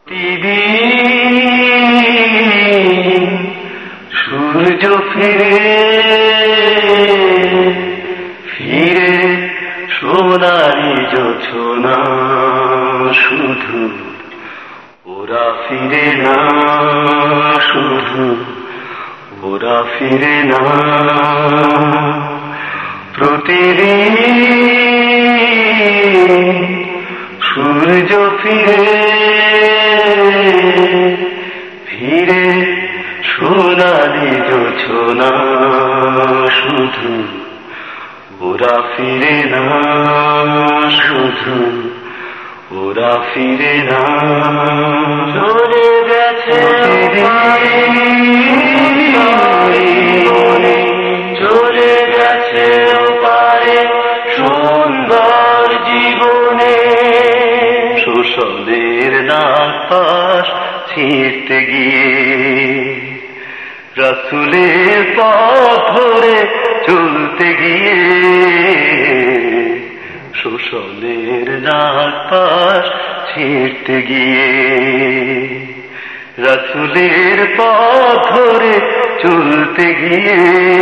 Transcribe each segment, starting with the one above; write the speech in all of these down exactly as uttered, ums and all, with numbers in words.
প্রতিদিন সূর্য ফিরে ফিরে সোনালি জোছনা, শুধু ওরা ফিরে না, শুধু ওরা ফিরে না। প্রতিদিন সূর্য ফিরে ফিরে সোনালি জোছনা, শুধু ওরা ফিরে না, শুধু ওরা ফিরে না। চলে গেছে চলে গেছে ওপারে সুন্দর জীবনে, শোষণের নাপাস ছিঁড়তে গিয়ে রাসূলের পথ ধরে চলতে গিয়ে, শোষণের নাপাস ছিঁড়তে গিয়ে রাসূলের পথ ধরে চলতে গিয়ে,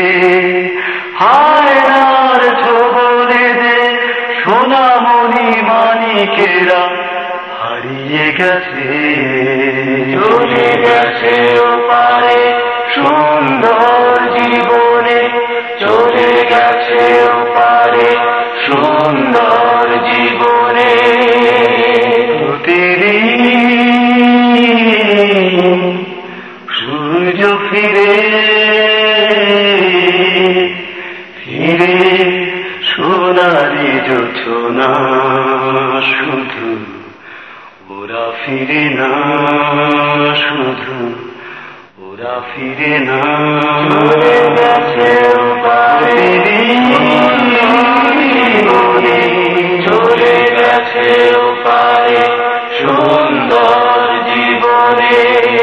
হায়নার ছোবলে দে সোনামণি মানিকেরা হারিয়ে গেছে, চলে গেছে ওপারে সুন্দর জীবনে, চলে গেছে ওপারে সুন্দর জীবনে। প্রতিদিন সূর্য ফিরে ফিরে সোনালি জোছনা, শুধু ওরা ফিরে না, শুধু ওরা ফিরে না। চলে গেছে ওপারে জীবনে, চলে গেছে ওপারে সুন্দর জীবনে।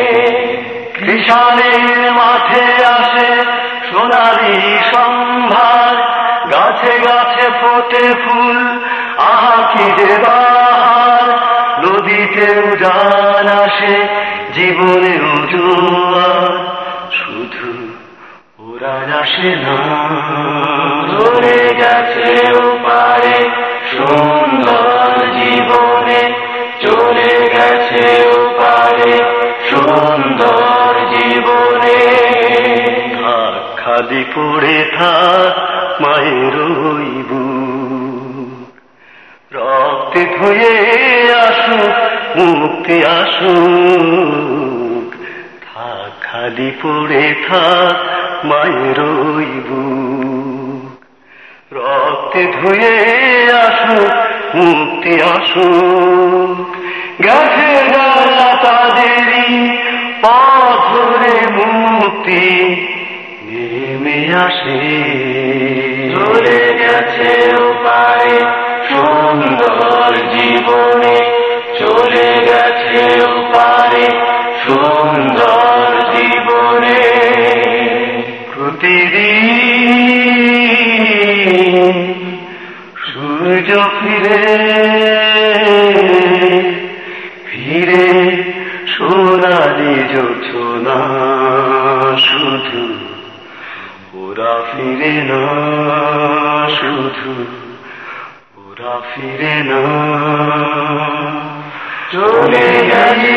কৃষাণের মাঠে আসে সোনালি সম্ভার, গাছে গাছে ফোটে ফুল, আহা কি যে বাহার। নদীতে উজান আসে জীবনের জোয়ার, শুধু ওরা আসে না। চলে গেছে ওপারে সুন্দর জীবনে, চলে গেছে ওপারে সুন্দর জীবনে। থাক খালি পড়ে থাক মায়ের ওই বুক, রক্তে ধুয়ে আসুক মুক্তি আসুক। থাক খালি পড়ে থাক মায়ের ওই বুক, রক্তে ধুয়ে আসুক মুক্তি আসুক। গেছে যারা তাদেরই পথ ধরে মুক্তি নেমে আসে, চলে গেছে ওপারে সুন্দর জীবনে, চলে গেছে ওপারে সুন্দর জীবনে। প্রতিদিন সূর্য ফিরে ফিরে সোনালি জোছনা, শুধু ওরা ফিরে না, শুধু ওরা ফিরে না। চলে গেছে